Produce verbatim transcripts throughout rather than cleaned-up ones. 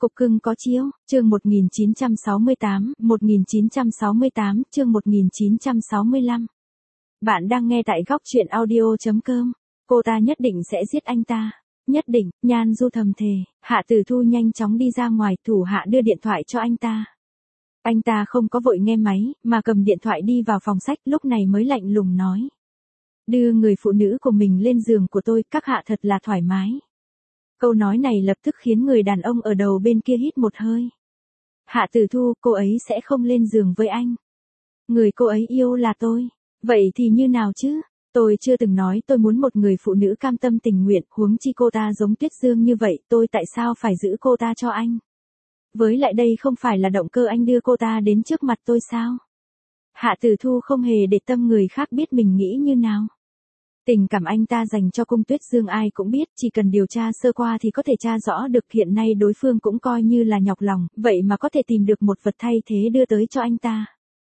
Cục cưng có chiếu, chương một nghìn chín trăm sáu mươi tám, một nghìn chín trăm sáu mươi tám, chương một nghìn chín trăm sáu mươi lăm. Bạn đang nghe tại góc truyện audio.com. Cô ta nhất định sẽ giết anh ta. Nhất định, Nhan Du thầm thề. Hạ Tử Thu nhanh chóng đi ra ngoài, thủ hạ đưa điện thoại cho anh ta. Anh ta không có vội nghe máy, mà cầm điện thoại đi vào phòng sách, lúc này mới lạnh lùng nói. Đưa người phụ nữ của mình lên giường của tôi, các hạ thật là thoải mái. Câu nói này lập tức khiến người đàn ông ở đầu bên kia hít một hơi. Hạ Tử Thu, cô ấy sẽ không lên giường với anh. Người cô ấy yêu là tôi. Vậy thì như nào chứ? Tôi chưa từng nói tôi muốn một người phụ nữ cam tâm tình nguyện, huống chi cô ta giống Tuyết Dương như vậy, tôi tại sao phải giữ cô ta cho anh? Với lại đây không phải là động cơ anh đưa cô ta đến trước mặt tôi sao? Hạ Tử Thu không hề để tâm người khác biết mình nghĩ như nào. Tình cảm anh ta dành cho Cung Tuyết Dương ai cũng biết, chỉ cần điều tra sơ qua thì có thể tra rõ được, hiện nay đối phương cũng coi như là nhọc lòng, vậy mà có thể tìm được một vật thay thế đưa tới cho anh ta.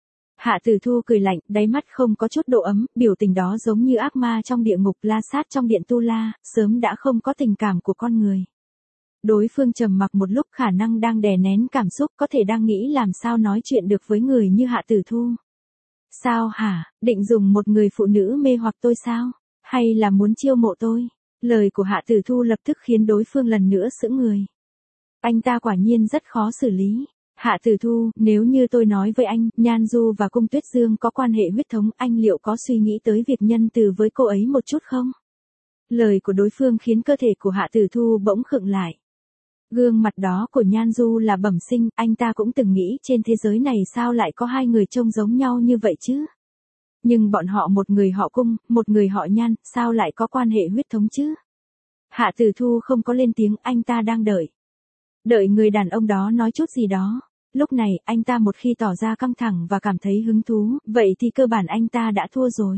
Hạ Tử Thu cười lạnh, đáy mắt không có chút độ ấm, biểu tình đó giống như ác ma trong địa ngục, la sát trong điện tu la, sớm đã không có tình cảm của con người. Đối phương trầm mặc một lúc, khả năng đang đè nén cảm xúc, có thể đang nghĩ làm sao nói chuyện được với người như Hạ Tử Thu. Sao hả, định dùng một người phụ nữ mê hoặc tôi sao? Hay là muốn chiêu mộ tôi? Lời của Hạ Tử Thu lập tức khiến đối phương lần nữa sững người. Anh ta quả nhiên rất khó xử lý. Hạ Tử Thu, nếu như tôi nói với anh, Nhan Du và Cung Tuyết Dương có quan hệ huyết thống, anh liệu có suy nghĩ tới việc nhân từ với cô ấy một chút không? Lời của đối phương khiến cơ thể của Hạ Tử Thu bỗng khựng lại. Gương mặt đó của Nhan Du là bẩm sinh, anh ta cũng từng nghĩ trên thế giới này sao lại có hai người trông giống nhau như vậy chứ? Nhưng bọn họ một người họ Cung, một người họ Nhan, sao lại có quan hệ huyết thống chứ? Hạ Tử Thu không có lên tiếng, anh ta đang đợi. Đợi người đàn ông đó nói chút gì đó. Lúc này, anh ta một khi tỏ ra căng thẳng và cảm thấy hứng thú, vậy thì cơ bản anh ta đã thua rồi.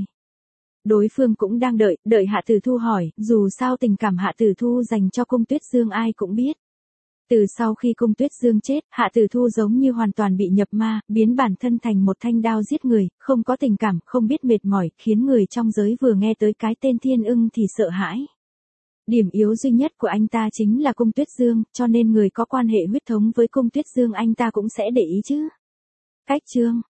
Đối phương cũng đang đợi, đợi Hạ Tử Thu hỏi, dù sao tình cảm Hạ Tử Thu dành cho Cung Tuyết Dương ai cũng biết. Từ sau khi Cung Tuyết Dương chết, Hạ Tử Thu giống như hoàn toàn bị nhập ma, biến bản thân thành một thanh đao giết người, không có tình cảm, không biết mệt mỏi, khiến người trong giới vừa nghe tới cái tên Thiên Ưng thì sợ hãi. Điểm yếu duy nhất của anh ta chính là Cung Tuyết Dương, cho nên người có quan hệ huyết thống với Cung Tuyết Dương anh ta cũng sẽ để ý chứ. Cách chương